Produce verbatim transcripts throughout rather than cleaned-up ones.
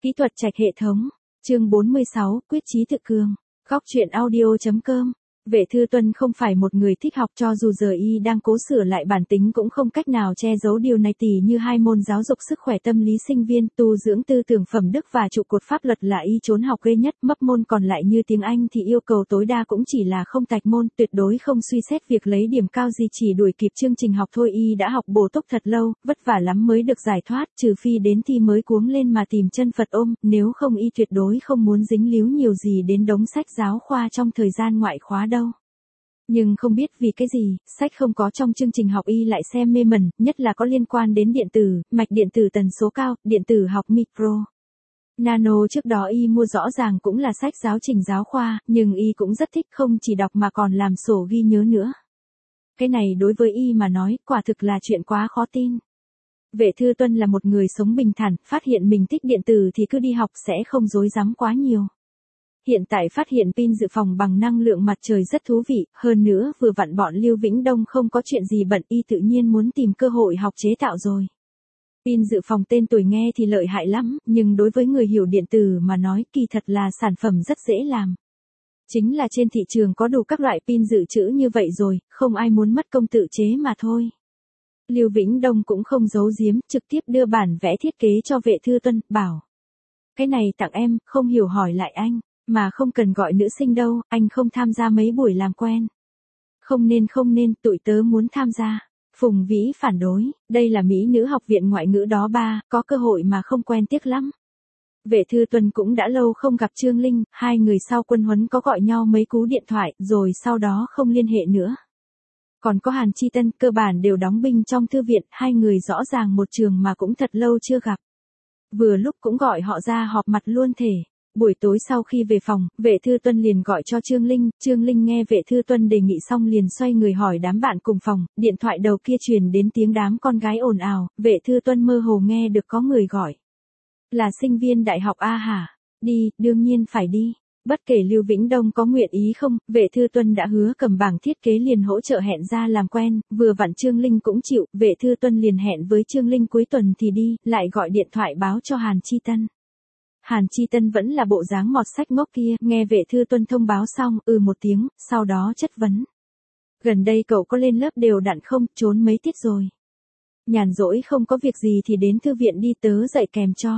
Kỹ thuật trạch hệ thống, chương bốn mươi sáu, quyết chí tự cường. Góc truyện audio chấm com. Vệ Thư Tuân không phải một người thích học, cho dù giờ y đang cố sửa lại bản tính cũng không cách nào che giấu điều này, tỉ như hai môn giáo dục sức khỏe tâm lý sinh viên, tu dưỡng tư tưởng phẩm đức và trụ cột pháp luật là y trốn học ghê nhất. Mấp môn còn lại như tiếng Anh thì yêu cầu tối đa cũng chỉ là không tạch môn, tuyệt đối không suy xét việc lấy điểm cao gì, chỉ đuổi kịp chương trình học thôi. Y đã học bổ túc thật lâu, vất vả lắm mới được giải thoát, trừ phi đến thi mới cuống lên mà tìm chân Phật ôm, nếu không y tuyệt đối không muốn dính líu nhiều gì đến đống sách giáo khoa trong thời gian ngoại khóa đâu. Nhưng không biết vì cái gì, sách không có trong chương trình học y lại xem mê mẩn, nhất là có liên quan đến điện tử, mạch điện tử tần số cao, điện tử học micro, nano. Trước đó y mua rõ ràng cũng là sách giáo trình giáo khoa, nhưng y cũng rất thích, không chỉ đọc mà còn làm sổ ghi nhớ nữa. Cái này đối với y mà nói, quả thực là chuyện quá khó tin. Vệ Thư Tuân là một người sống bình thản, phát hiện mình thích điện tử thì cứ đi học, sẽ không rối rắm quá nhiều. Hiện tại phát hiện pin dự phòng bằng năng lượng mặt trời rất thú vị, hơn nữa vừa vặn bọn Lưu Vĩnh Đông không có chuyện gì bận, y tự nhiên muốn tìm cơ hội học chế tạo rồi. Pin dự phòng tên tuổi nghe thì lợi hại lắm, nhưng đối với người hiểu điện tử mà nói kỳ thật là sản phẩm rất dễ làm. Chính là trên thị trường có đủ các loại pin dự trữ như vậy rồi, không ai muốn mất công tự chế mà thôi. Lưu Vĩnh Đông cũng không giấu giếm, trực tiếp đưa bản vẽ thiết kế cho Vệ Thư Tuân, bảo: cái này tặng em, không hiểu hỏi lại anh. Mà không cần gọi nữ sinh đâu, anh không tham gia mấy buổi làm quen. Không nên không nên, tụi tớ muốn tham gia. Phùng Vĩ phản đối, đây là Mỹ nữ học viện ngoại ngữ đó ba, có cơ hội mà không quen tiếc lắm. Vệ Thư Tuân cũng đã lâu không gặp Trương Linh, hai người sau quân huấn có gọi nhau mấy cú điện thoại, rồi sau đó không liên hệ nữa. Còn có Hàn Chi Tân, cơ bản đều đóng binh trong thư viện, hai người rõ ràng một trường mà cũng thật lâu chưa gặp. Vừa lúc cũng gọi họ ra họp mặt luôn thể. Buổi tối sau khi về phòng, Vệ Thư Tuân liền gọi cho Trương Linh, Trương Linh nghe Vệ Thư Tuân đề nghị xong liền xoay người hỏi đám bạn cùng phòng, điện thoại đầu kia truyền đến tiếng đám con gái ồn ào, Vệ Thư Tuân mơ hồ nghe được có người gọi. Là sinh viên đại học A hả? Đi, đương nhiên phải đi. Bất kể Lưu Vĩnh Đông có nguyện ý không, Vệ Thư Tuân đã hứa cầm bảng thiết kế liền hỗ trợ hẹn ra làm quen, vừa vặn Trương Linh cũng chịu, Vệ Thư Tuân liền hẹn với Trương Linh cuối tuần thì đi, lại gọi điện thoại báo cho Hàn Chi Tân. Hàn Chi Tân vẫn là bộ dáng mọt sách ngốc kia, nghe Vệ Thư Tuân thông báo xong, ừ một tiếng, sau đó chất vấn. Gần đây cậu có lên lớp đều đặn không, trốn mấy tiết rồi? Nhàn rỗi không có việc gì thì đến thư viện đi, tớ dạy kèm cho.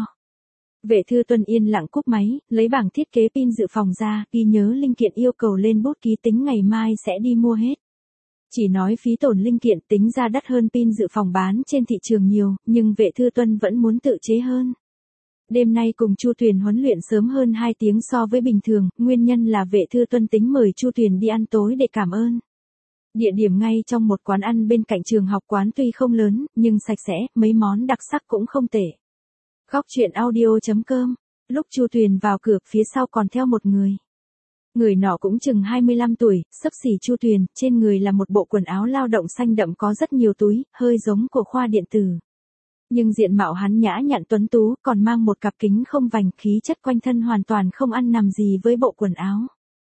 Vệ Thư Tuân yên lặng cúp máy, lấy bảng thiết kế pin dự phòng ra, ghi nhớ linh kiện yêu cầu lên bút ký, tính ngày mai sẽ đi mua hết. Chỉ nói phí tổn linh kiện tính ra đắt hơn pin dự phòng bán trên thị trường nhiều, nhưng Vệ Thư Tuân vẫn muốn tự chế hơn. Đêm nay cùng Chu Tuyền huấn luyện sớm hơn hai tiếng so với bình thường, nguyên nhân là Vệ Thư Tuân tính mời Chu Tuyền đi ăn tối để cảm ơn. Địa điểm ngay trong một quán ăn bên cạnh trường học, quán tuy không lớn, nhưng sạch sẽ, mấy món đặc sắc cũng không tệ. Góc truyện audio chấm com. Lúc Chu Tuyền vào cửa, phía sau còn theo một người. Người nọ cũng chừng hai mươi lăm tuổi, xấp xỉ Chu Tuyền, trên người là một bộ quần áo lao động xanh đậm có rất nhiều túi, hơi giống của khoa điện tử. Nhưng diện mạo hắn nhã nhặn tuấn tú, còn mang một cặp kính không vành, khí chất quanh thân hoàn toàn không ăn nằm gì với bộ quần áo.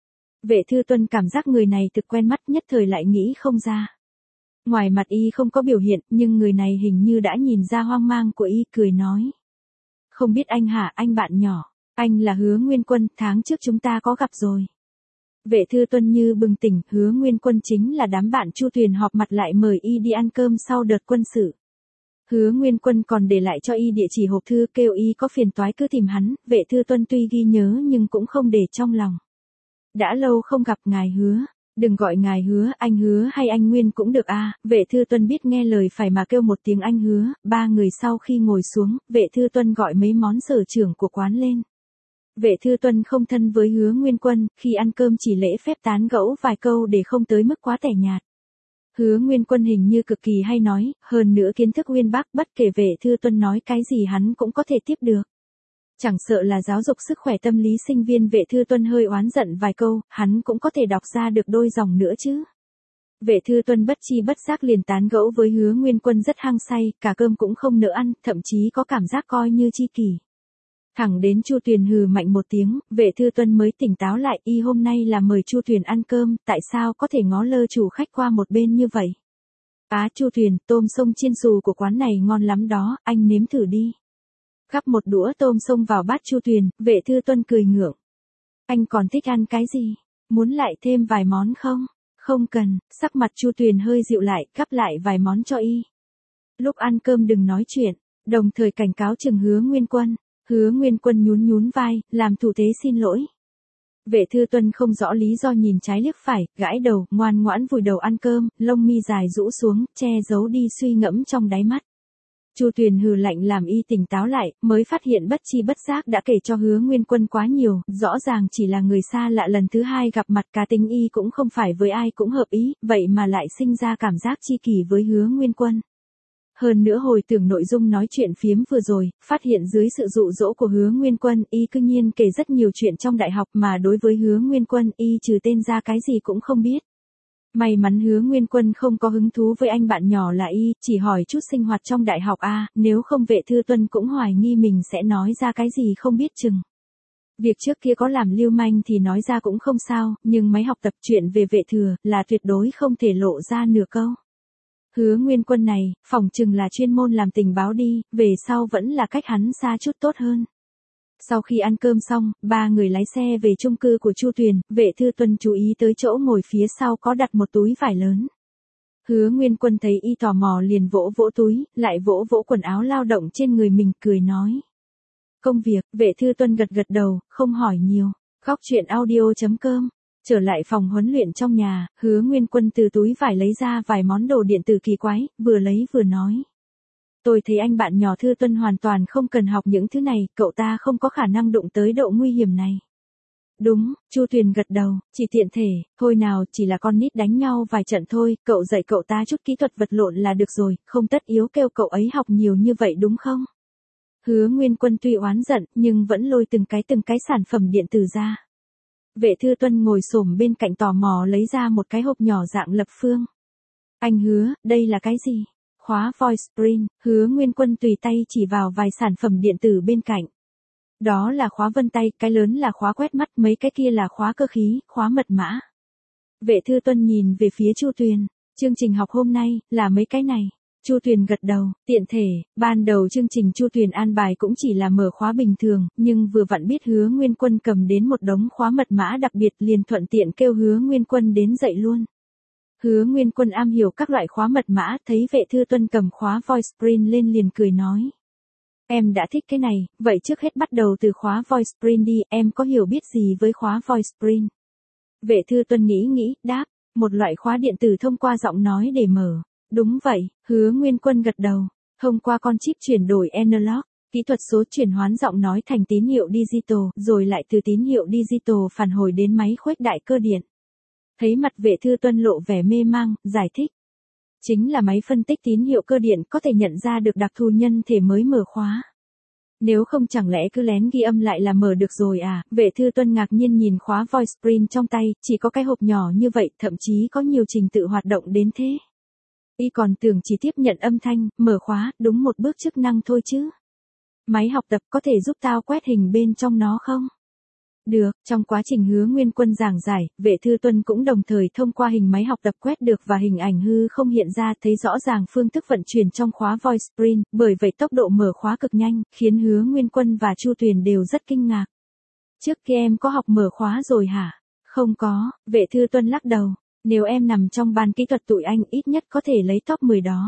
Vệ Thư Tuân cảm giác người này thực quen mắt, nhất thời lại nghĩ không ra. Ngoài mặt y không có biểu hiện, nhưng người này hình như đã nhìn ra hoang mang của y, cười nói. Không biết anh hả, anh bạn nhỏ, anh là Hứa Nguyên Quân, tháng trước chúng ta có gặp rồi. Vệ Thư Tuân như bừng tỉnh, Hứa Nguyên Quân chính là đám bạn Chu Tuyền họp mặt lại mời y đi ăn cơm sau đợt quân sự. Hứa Nguyên Quân còn để lại cho y địa chỉ hộp thư, kêu y có phiền toái cứ tìm hắn. Vệ Thư Tuân tuy ghi nhớ nhưng cũng không để trong lòng. Đã lâu không gặp ngài Hứa, đừng gọi ngài Hứa, anh Hứa hay anh Nguyên cũng được a. À. Vệ Thư Tuân biết nghe lời phải mà kêu một tiếng anh Hứa. Ba người sau khi ngồi xuống, Vệ Thư Tuân gọi mấy món sở trường của quán lên. Vệ Thư Tuân không thân với Hứa Nguyên Quân, khi ăn cơm chỉ lễ phép tán gẫu vài câu để không tới mức quá tẻ nhạt. Hứa Nguyên Quân hình như cực kỳ hay nói, hơn nữa kiến thức uyên bác, bất kể Vệ Thư Tuân nói cái gì hắn cũng có thể tiếp được. Chẳng sợ là giáo dục sức khỏe tâm lý sinh viên, Vệ Thư Tuân hơi oán giận vài câu, hắn cũng có thể đọc ra được đôi dòng nữa chứ. Vệ Thư Tuân bất chi bất giác liền tán gẫu với Hứa Nguyên Quân rất hăng say, cả cơm cũng không nỡ ăn, thậm chí có cảm giác coi như chi kỷ. Thẳng đến Chu Tuyền hừ mạnh một tiếng, Vệ Thư Tuân mới tỉnh táo lại, y hôm nay là mời Chu Tuyền ăn cơm, tại sao có thể ngó lơ chủ khách qua một bên như vậy? Á Chu Tuyền, tôm sông chiên xù của quán này ngon lắm đó, anh nếm thử đi. Gắp một đũa tôm xông vào bát Chu Tuyền, Vệ Thư Tuân cười ngượng. Anh còn thích ăn cái gì? Muốn lại thêm vài món không? Không cần, sắc mặt Chu Tuyền hơi dịu lại, gắp lại vài món cho y. Lúc ăn cơm đừng nói chuyện, đồng thời cảnh cáo chừng Hứa Nguyên Quân. Hứa Nguyên Quân nhún nhún vai, làm thủ thế xin lỗi. Vệ Thư Tuân không rõ lý do nhìn trái liếc phải, gãi đầu, ngoan ngoãn vùi đầu ăn cơm, lông mi dài rũ xuống, che giấu đi suy ngẫm trong đáy mắt. Chu Tuyền hừ lạnh làm y tỉnh táo lại, mới phát hiện bất chi bất giác đã kể cho Hứa Nguyên Quân quá nhiều, rõ ràng chỉ là người xa lạ lần thứ hai gặp mặt, cá tính y cũng không phải với ai cũng hợp ý, vậy mà lại sinh ra cảm giác chi kỷ với Hứa Nguyên Quân. Hơn nữa hồi tưởng nội dung nói chuyện phiếm vừa rồi, phát hiện dưới sự dụ dỗ của Hứa Nguyên Quân, y cư nhiên kể rất nhiều chuyện trong đại học mà đối với Hứa Nguyên Quân, y trừ tên ra cái gì cũng không biết. May mắn Hứa Nguyên Quân không có hứng thú với anh bạn nhỏ là y, chỉ hỏi chút sinh hoạt trong đại học a, nếu không Vệ Thư Tuân cũng hoài nghi mình sẽ nói ra cái gì không biết chừng. Việc trước kia có làm lưu manh thì nói ra cũng không sao, nhưng máy học tập chuyện về Vệ Thừa là tuyệt đối không thể lộ ra nửa câu. Hứa Nguyên Quân này, phỏng chừng là chuyên môn làm tình báo đi, về sau vẫn là cách hắn xa chút tốt hơn. Sau khi ăn cơm xong, ba người lái xe về chung cư của Chu Tuyền, Vệ Thư Tuân chú ý tới chỗ ngồi phía sau có đặt một túi vải lớn. Hứa Nguyên Quân thấy y tò mò liền vỗ vỗ túi, lại vỗ vỗ quần áo lao động trên người mình, cười nói. Công việc, Vệ Thư Tuân gật gật đầu, không hỏi nhiều. Góc chuyện audio chấm com. Trở lại phòng huấn luyện trong nhà, Hứa Nguyên Quân từ túi vải lấy ra vài món đồ điện tử kỳ quái, vừa lấy vừa nói. Tôi thấy anh bạn nhỏ Thư Tuân hoàn toàn không cần học những thứ này, cậu ta không có khả năng đụng tới độ nguy hiểm này. Đúng, Chu Tuyền gật đầu, chỉ tiện thể, thôi nào, chỉ là con nít đánh nhau vài trận thôi, cậu dạy cậu ta chút kỹ thuật vật lộn là được rồi, không tất yếu kêu cậu ấy học nhiều như vậy đúng không? Hứa Nguyên Quân tuy oán giận, nhưng vẫn lôi từng cái từng cái sản phẩm điện tử ra. Vệ Thư Tuân ngồi xổm bên cạnh tò mò lấy ra một cái hộp nhỏ dạng lập phương. Anh Hứa, đây là cái gì? Khóa Voice Print, Hứa Nguyên Quân tùy tay chỉ vào vài sản phẩm điện tử bên cạnh. Đó là khóa vân tay, cái lớn là khóa quét mắt, mấy cái kia là khóa cơ khí, khóa mật mã. Vệ Thư Tuân nhìn về phía Chu Tuyền, chương trình học hôm nay, là mấy cái này. Chu Tuyền gật đầu, tiện thể, ban đầu chương trình Chu Tuyền an bài cũng chỉ là mở khóa bình thường, nhưng vừa vặn biết Hứa Nguyên Quân cầm đến một đống khóa mật mã đặc biệt liền thuận tiện kêu Hứa Nguyên Quân đến dạy luôn. Hứa Nguyên Quân am hiểu các loại khóa mật mã, thấy Vệ Thư Tuân cầm khóa Voice Print lên liền cười nói. Em đã thích cái này, vậy trước hết bắt đầu từ khóa Voice Print đi, em có hiểu biết gì với khóa Voice Print? Vệ Thư Tuân nghĩ nghĩ, đáp, một loại khóa điện tử thông qua giọng nói để mở. Đúng vậy, Hứa Nguyên Quân gật đầu, thông qua con chip chuyển đổi analog, kỹ thuật số chuyển hoán giọng nói thành tín hiệu digital, rồi lại từ tín hiệu digital phản hồi đến máy khuếch đại cơ điện. Thấy mặt Vệ Thư Tuân lộ vẻ mê mang, giải thích. Chính là máy phân tích tín hiệu cơ điện có thể nhận ra được đặc thù nhân thể mới mở khóa. Nếu không chẳng lẽ cứ lén ghi âm lại là mở được rồi à? Vệ Thư Tuân ngạc nhiên nhìn khóa Voice Print trong tay, chỉ có cái hộp nhỏ như vậy, thậm chí có nhiều trình tự hoạt động đến thế. Y còn tưởng chỉ tiếp nhận âm thanh, mở khóa, đúng một bước chức năng thôi chứ. Máy học tập có thể giúp tao quét hình bên trong nó không? Được, trong quá trình Hứa Nguyên Quân giảng giải, Vệ Thư Tuân cũng đồng thời thông qua hình máy học tập quét được và hình ảnh hư không hiện ra thấy rõ ràng phương thức vận chuyển trong khóa Voice Print, bởi vậy tốc độ mở khóa cực nhanh, khiến Hứa Nguyên Quân và Chu Tuyền đều rất kinh ngạc. Trước kia em có học mở khóa rồi hả? Không có, Vệ Thư Tuân lắc đầu. Nếu em nằm trong ban kỹ thuật tụi anh ít nhất có thể lấy top mười đó.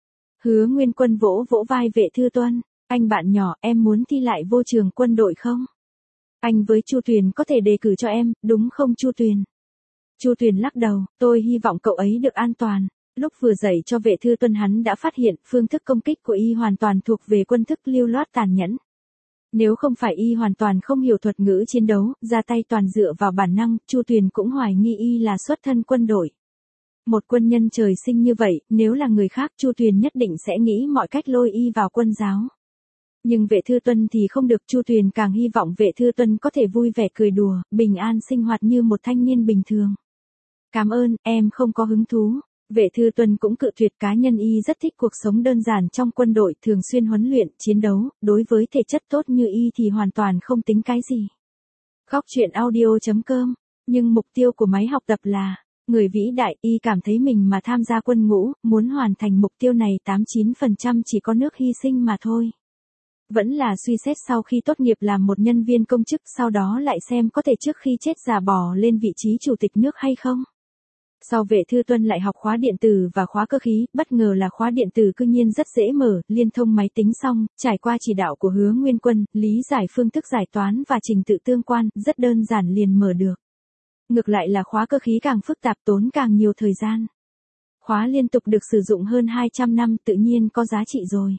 Hứa Nguyên Quân vỗ vỗ vai Vệ Thư Tuân, anh bạn nhỏ, em muốn thi lại vô trường quân đội không? Anh với Chu Tuyền có thể đề cử cho em, đúng không Chu Tuyền? Chu Tuyền lắc đầu, tôi hy vọng cậu ấy được an toàn. Lúc vừa dạy cho Vệ Thư Tuân hắn đã phát hiện phương thức công kích của y hoàn toàn thuộc về quân thức lưu loát tàn nhẫn. Nếu không phải y hoàn toàn không hiểu thuật ngữ chiến đấu, ra tay toàn dựa vào bản năng, Chu Tuyền cũng hoài nghi y là xuất thân quân đội. Một quân nhân trời sinh như vậy, nếu là người khác Chu Tuyền nhất định sẽ nghĩ mọi cách lôi y vào quân giáo. Nhưng Vệ Thư Tuân thì không được, Chu Tuyền càng hy vọng Vệ Thư Tuân có thể vui vẻ cười đùa, bình an sinh hoạt như một thanh niên bình thường. Cảm ơn, em không có hứng thú. Vệ Thư Tuân cũng cự tuyệt, cá nhân y rất thích cuộc sống đơn giản trong quân đội, thường xuyên huấn luyện, chiến đấu, đối với thể chất tốt như y thì hoàn toàn không tính cái gì. Góc chuyện audio chấm com, nhưng mục tiêu của máy học tập là, người vĩ đại, y cảm thấy mình mà tham gia quân ngũ, muốn hoàn thành mục tiêu này tám mươi chín phần trăm chỉ có nước hy sinh mà thôi. Vẫn là suy xét sau khi tốt nghiệp làm một nhân viên công chức, sau đó lại xem có thể trước khi chết già bò lên vị trí chủ tịch nước hay không. Sau Vệ Thư Tuân lại học khóa điện tử và khóa cơ khí, bất ngờ là khóa điện tử cư nhiên rất dễ mở, liên thông máy tính xong, trải qua chỉ đạo của Hứa Nguyên Quân, lý giải phương thức giải toán và trình tự tương quan, rất đơn giản liền mở được. Ngược lại là khóa cơ khí càng phức tạp, tốn càng nhiều thời gian. Khóa liên tục được sử dụng hơn hai trăm năm, tự nhiên có giá trị rồi.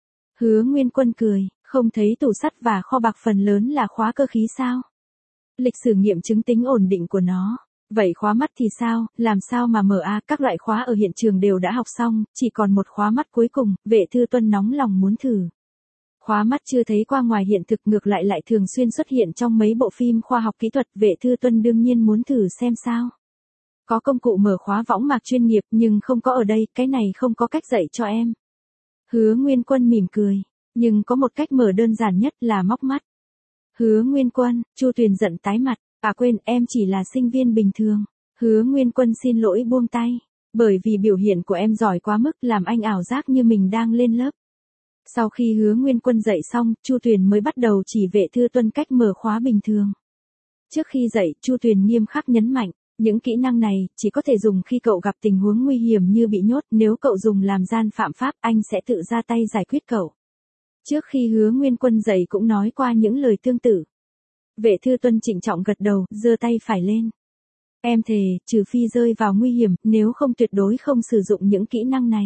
Hứa Nguyên Quân cười, không thấy tủ sắt và kho bạc phần lớn là khóa cơ khí sao? Lịch sử nghiệm chứng tính ổn định của nó. Vậy khóa mắt thì sao, làm sao mà mở a? Các loại khóa ở hiện trường đều đã học xong, chỉ còn một khóa mắt cuối cùng, Vệ Thư Tuân nóng lòng muốn thử. Khóa mắt chưa thấy qua ngoài hiện thực, ngược lại lại thường xuyên xuất hiện trong mấy bộ phim khoa học kỹ thuật, Vệ Thư Tuân đương nhiên muốn thử xem sao. Có công cụ mở khóa võng mạc chuyên nghiệp nhưng không có ở đây, cái này không có cách dạy cho em. Hứa Nguyên Quân mỉm cười, nhưng có một cách mở đơn giản nhất là móc mắt. Hứa Nguyên Quân, Chu Tuyền giận tái mặt, à quên, em chỉ là sinh viên bình thường. Hứa Nguyên Quân xin lỗi buông tay, bởi vì biểu hiện của em giỏi quá mức làm anh ảo giác như mình đang lên lớp. Sau khi Hứa Nguyên Quân dạy xong, Chu Tuyền mới bắt đầu chỉ Vệ Thư Tuân cách mở khóa bình thường. Trước khi dạy, Chu Tuyền nghiêm khắc nhấn mạnh, những kỹ năng này chỉ có thể dùng khi cậu gặp tình huống nguy hiểm như bị nhốt, nếu cậu dùng làm gian phạm pháp, anh sẽ tự ra tay giải quyết cậu. Trước khi Hứa Nguyên Quân dạy cũng nói qua những lời tương tự. Vệ Thư Tuân trịnh trọng gật đầu, giơ tay phải lên. Em thề, trừ phi rơi vào nguy hiểm, nếu không tuyệt đối không sử dụng những kỹ năng này.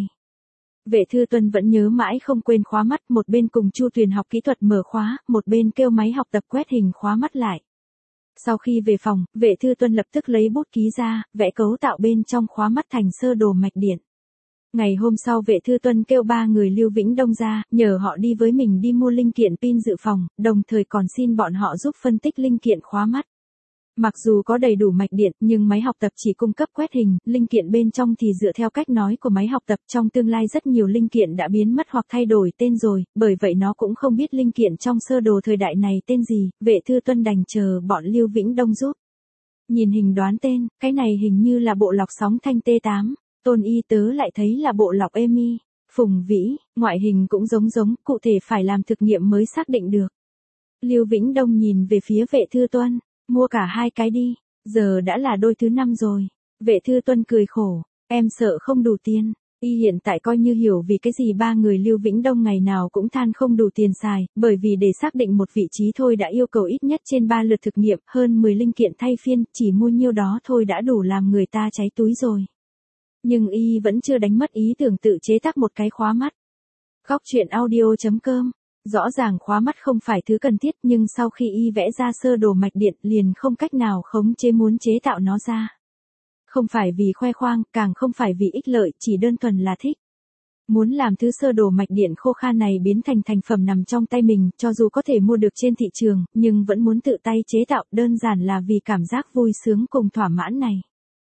Vệ Thư Tuân vẫn nhớ mãi không quên khóa mắt, một bên cùng Chu Tuyền học kỹ thuật mở khóa, một bên kêu máy học tập quét hình khóa mắt lại. Sau khi về phòng, Vệ Thư Tuân lập tức lấy bút ký ra, vẽ cấu tạo bên trong khóa mắt thành sơ đồ mạch điện. Ngày hôm sau Vệ Thư Tuân kêu ba người Lưu Vĩnh Đông ra, nhờ họ đi với mình đi mua linh kiện pin dự phòng, đồng thời còn xin bọn họ giúp phân tích linh kiện khóa mắt. Mặc dù có đầy đủ mạch điện, nhưng máy học tập chỉ cung cấp quét hình, linh kiện bên trong thì dựa theo cách nói của máy học tập, trong tương lai rất nhiều linh kiện đã biến mất hoặc thay đổi tên rồi, bởi vậy nó cũng không biết linh kiện trong sơ đồ thời đại này tên gì, Vệ Thư Tuân đành chờ bọn Lưu Vĩnh Đông giúp. Nhìn hình đoán tên, cái này hình như là bộ lọc sóng thanh T tám, Tôn Y Tớ lại thấy là bộ lọc Emi, Phùng Vĩ, ngoại hình cũng giống giống, cụ thể phải làm thực nghiệm mới xác định được. Lưu Vĩnh Đông nhìn về phía Vệ Thư Tuân. Mua cả hai cái đi, giờ đã là đôi thứ năm rồi. Vệ Thư Tuân cười khổ, em sợ không đủ tiền. Y hiện tại coi như hiểu vì cái gì ba người Lưu Vĩnh Đông ngày nào cũng than không đủ tiền xài, bởi vì để xác định một vị trí thôi đã yêu cầu ít nhất trên ba lượt thực nghiệm, hơn mười linh kiện thay phiên, chỉ mua nhiêu đó thôi đã đủ làm người ta cháy túi rồi. Nhưng Y vẫn chưa đánh mất ý tưởng tự chế tác một cái khóa mắt. Góc truyện audio chấm com. Rõ ràng khóa mắt không phải thứ cần thiết, nhưng sau khi Y vẽ ra sơ đồ mạch điện liền không cách nào khống chế muốn chế tạo nó ra. Không phải vì khoe khoang, càng không phải vì ích lợi, chỉ đơn thuần là thích. Muốn làm thứ sơ đồ mạch điện khô khan này biến thành thành phẩm nằm trong tay mình, cho dù có thể mua được trên thị trường, nhưng vẫn muốn tự tay chế tạo, đơn giản là vì cảm giác vui sướng cùng thỏa mãn này.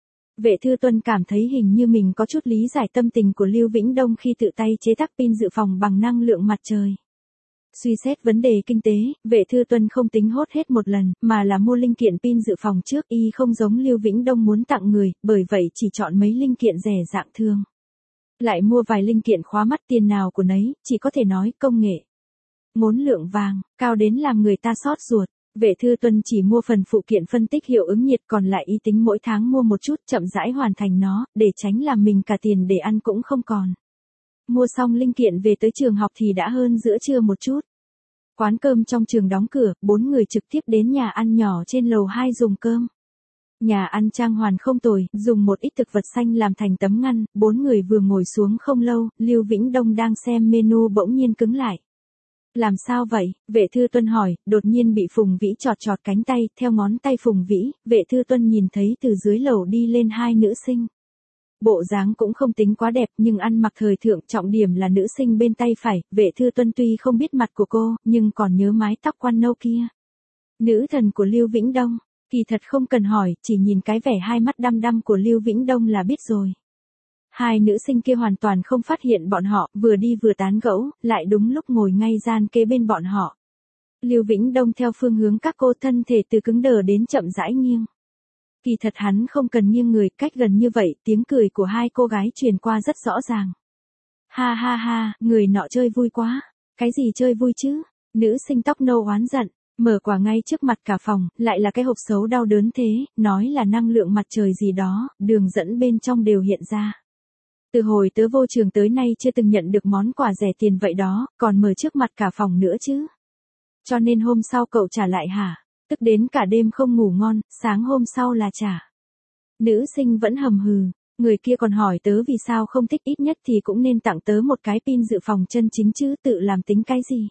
Vệ Thư Tuân cảm thấy hình như mình có chút lý giải tâm tình của Lưu Vĩnh Đông khi tự tay chế tác pin dự phòng bằng năng lượng mặt trời. Suy xét vấn đề kinh tế, Vệ Thư Tuân không tính hốt hết một lần, mà là mua linh kiện pin dự phòng trước. Y không giống Lưu Vĩnh Đông muốn tặng người, bởi vậy chỉ chọn mấy linh kiện rẻ dạng thường. Lại mua vài linh kiện khóa mắt, tiền nào của nấy, chỉ có thể nói công nghệ. Ngốn lượng vàng, cao đến làm người ta xót ruột. Vệ Thư Tuân chỉ mua phần phụ kiện phân tích hiệu ứng nhiệt, còn lại Y tính mỗi tháng mua một chút, chậm rãi hoàn thành nó, để tránh làm mình cả tiền để ăn cũng không còn. Mua xong linh kiện về tới trường học thì đã hơn giữa trưa một chút. Quán cơm trong trường đóng cửa, bốn người trực tiếp đến nhà ăn nhỏ trên lầu hai dùng cơm. Nhà ăn trang hoàn không tồi, dùng một ít thực vật xanh làm thành tấm ngăn, bốn người vừa ngồi xuống không lâu, Lưu Vĩnh Đông đang xem menu bỗng nhiên cứng lại. Làm sao vậy? Vệ Thư Tuân hỏi, đột nhiên bị Phùng Vĩ chọt chọt cánh tay, theo ngón tay Phùng Vĩ, Vệ Thư Tuân nhìn thấy từ dưới lầu đi lên hai nữ sinh. Bộ dáng cũng không tính quá đẹp nhưng ăn mặc thời thượng, trọng điểm là nữ sinh bên tay phải. Vệ Thư Tuân tuy không biết mặt của cô, nhưng còn nhớ mái tóc quan nâu kia. Nữ thần của Lưu Vĩnh Đông, kỳ thật không cần hỏi, chỉ nhìn cái vẻ hai mắt đăm đăm của Lưu Vĩnh Đông là biết rồi. Hai nữ sinh kia hoàn toàn không phát hiện bọn họ, vừa đi vừa tán gẫu, lại đúng lúc ngồi ngay gian kế bên bọn họ. Lưu Vĩnh Đông theo phương hướng các cô, thân thể từ cứng đờ đến chậm rãi nghiêng. Kỳ thật hắn không cần nghiêng người, cách gần như vậy, tiếng cười của hai cô gái truyền qua rất rõ ràng. Ha ha ha, người nọ chơi vui quá. Cái gì chơi vui chứ? Nữ sinh tóc nâu oán giận, mở quả ngay trước mặt cả phòng, lại là cái hộp xấu đau đớn thế, nói là năng lượng mặt trời gì đó, đường dẫn bên trong đều hiện ra. Từ hồi tớ vô trường tới nay chưa từng nhận được món quà rẻ tiền vậy đó, còn mở trước mặt cả phòng nữa chứ. Cho nên hôm sau cậu trả lại hả? Tức đến cả đêm không ngủ ngon, sáng hôm sau là trả. Nữ sinh vẫn hầm hừ, người kia còn hỏi tớ vì sao không thích, ít nhất thì cũng nên tặng tớ một cái pin dự phòng chân chính chứ, tự làm tính cái gì.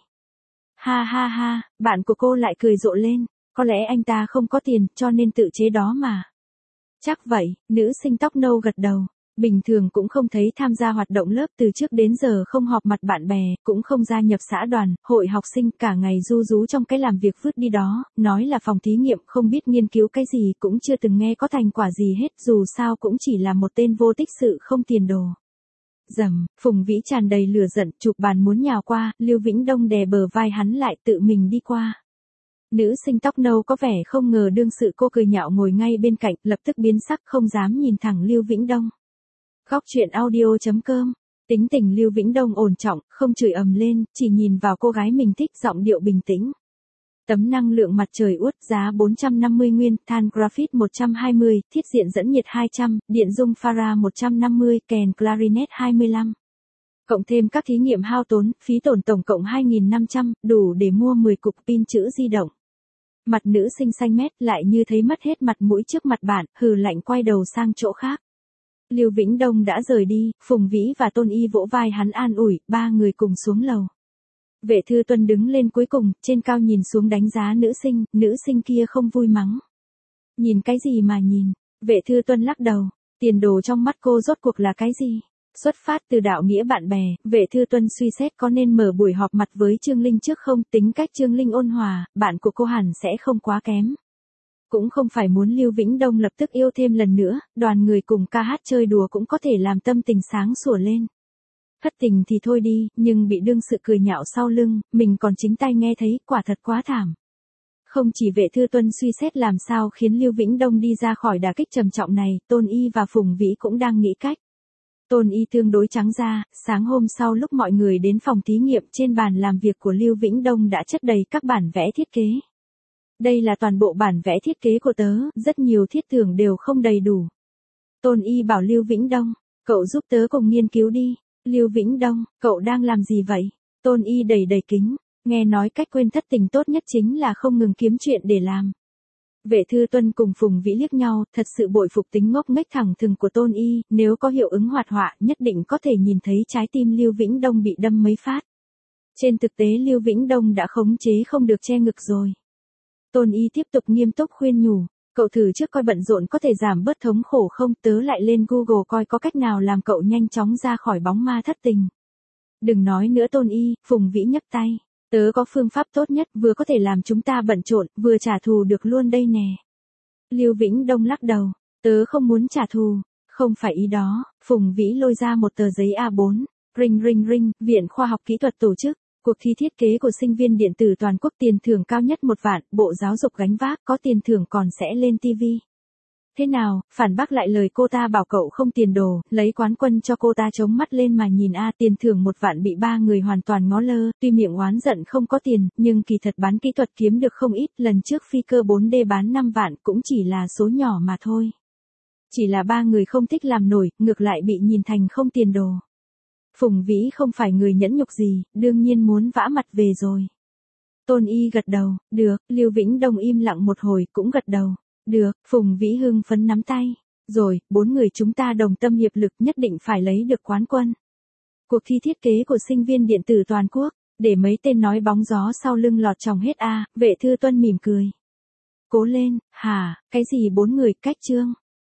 Ha ha ha, bạn của cô lại cười rộ lên, có lẽ anh ta không có tiền cho nên tự chế đó mà. Chắc vậy, nữ sinh tóc nâu gật đầu. Bình thường cũng không thấy tham gia hoạt động lớp, từ trước đến giờ không họp mặt bạn bè, cũng không gia nhập xã đoàn, hội học sinh, cả ngày ru rú trong cái làm việc vứt đi đó, nói là phòng thí nghiệm không biết nghiên cứu cái gì, cũng chưa từng nghe có thành quả gì hết, dù sao cũng chỉ là một tên vô tích sự không tiền đồ. Dầm, Phùng Vĩ tràn đầy lửa giận, chụp bàn muốn nhào qua, Lưu Vĩnh Đông đè bờ vai hắn lại, tự mình đi qua. Nữ sinh tóc nâu có vẻ không ngờ đương sự cô cười nhạo ngồi ngay bên cạnh, lập tức biến sắc không dám nhìn thẳng Lưu Vĩnh Đông. Góc truyện audio chấm com. Tính tình Lưu Vĩnh Đông ổn trọng, không chửi ầm lên, chỉ nhìn vào cô gái mình thích, giọng điệu bình tĩnh. Tấm năng lượng mặt trời uất, giá bốn trăm năm mươi nguyên, than graphite một trăm hai mươi, thiết diện dẫn nhiệt hai trăm, điện dung Farah một trăm năm mươi, kèn clarinet hai mươi lăm. Cộng thêm các thí nghiệm hao tốn, phí tổn tổng cộng hai nghìn năm trăm, đủ để mua mười cục pin chữ di động. Mặt nữ sinh xanh mét, lại như thấy mất hết mặt mũi trước mặt bạn, hừ lạnh quay đầu sang chỗ khác. Lưu Vĩnh Đông đã rời đi, Phùng Vĩ và Tôn Y vỗ vai hắn an ủi, ba người cùng xuống lầu. Vệ Thư Tuân đứng lên cuối cùng, trên cao nhìn xuống đánh giá nữ sinh, nữ sinh kia không vui mắng. Nhìn cái gì mà nhìn, Vệ Thư Tuân lắc đầu, tiền đồ trong mắt cô rốt cuộc là cái gì? Xuất phát từ đạo nghĩa bạn bè, Vệ Thư Tuân suy xét có nên mở buổi họp mặt với Trương Linh trước không, tính cách Trương Linh ôn hòa, bạn của cô hẳn sẽ không quá kém. Cũng không phải muốn Lưu Vĩnh Đông lập tức yêu thêm lần nữa, đoàn người cùng ca hát chơi đùa cũng có thể làm tâm tình sáng sủa lên. Thất tình thì thôi đi, nhưng bị đương sự cười nhạo sau lưng, mình còn chính tay nghe thấy, quả thật quá thảm. Không chỉ Vệ Thư Tuân suy xét làm sao khiến Lưu Vĩnh Đông đi ra khỏi đả kích trầm trọng này, Tôn Y và Phùng Vĩ cũng đang nghĩ cách. Tôn Y tương đối trắng ra, sáng hôm sau lúc mọi người đến phòng thí nghiệm, trên bàn làm việc của Lưu Vĩnh Đông đã chất đầy các bản vẽ thiết kế. Đây là toàn bộ bản vẽ thiết kế của tớ, rất nhiều thiết tưởng đều không đầy đủ. Tôn Y bảo Lưu Vĩnh Đông, cậu giúp tớ cùng nghiên cứu đi. Lưu Vĩnh Đông, cậu đang làm gì vậy? Tôn Y đầy đầy kính, nghe nói cách quên thất tình tốt nhất chính là không ngừng kiếm chuyện để làm. Vệ Thư Tuân cùng Phùng Vĩ liếc nhau, thật sự bội phục tính ngốc nghếch thẳng thừng của Tôn Y, nếu có hiệu ứng hoạt họa, nhất định có thể nhìn thấy trái tim Lưu Vĩnh Đông bị đâm mấy phát. Trên thực tế Lưu Vĩnh Đông đã khống chế không được che ngực rồi. Tôn Y tiếp tục nghiêm túc khuyên nhủ, cậu thử trước coi bận rộn có thể giảm bớt thống khổ không, tớ lại lên Google coi có cách nào làm cậu nhanh chóng ra khỏi bóng ma thất tình. Đừng nói nữa Tôn Y, Phùng Vĩ nhấc tay, tớ có phương pháp tốt nhất, vừa có thể làm chúng ta bận rộn, vừa trả thù được luôn đây nè. Lưu Vĩnh Đông lắc đầu, tớ không muốn trả thù, không phải ý đó, Phùng Vĩ lôi ra một tờ giấy A bốn, ring ring ring, Viện Khoa học Kỹ thuật tổ chức. Cuộc thi thiết kế của sinh viên điện tử toàn quốc, tiền thưởng cao nhất một vạn, Bộ Giáo dục gánh vác, có tiền thưởng còn sẽ lên ti vi. Thế nào, phản bác lại lời cô ta bảo cậu không tiền đồ, lấy quán quân cho cô ta chống mắt lên mà nhìn a, tiền thưởng một vạn bị ba người hoàn toàn ngó lơ, tuy miệng oán giận không có tiền, nhưng kỳ thật bán kỹ thuật kiếm được không ít, lần trước phi cơ bốn D bán năm vạn cũng chỉ là số nhỏ mà thôi. Chỉ là ba người không thích làm nổi, ngược lại bị nhìn thành không tiền đồ. Phùng Vĩ không phải người nhẫn nhục gì, đương nhiên muốn vã mặt về rồi. Tôn Y gật đầu, được, Lưu Vĩnh Đông im lặng một hồi cũng gật đầu, được, Phùng Vĩ hưng phấn nắm tay, rồi, bốn người chúng ta đồng tâm hiệp lực nhất định phải lấy được quán quân. Cuộc thi thiết kế của sinh viên điện tử toàn quốc, để mấy tên nói bóng gió sau lưng lọt tròng hết a, Vệ Thư Tuân mỉm cười. Cố lên, hả, cái gì bốn người, cách chương.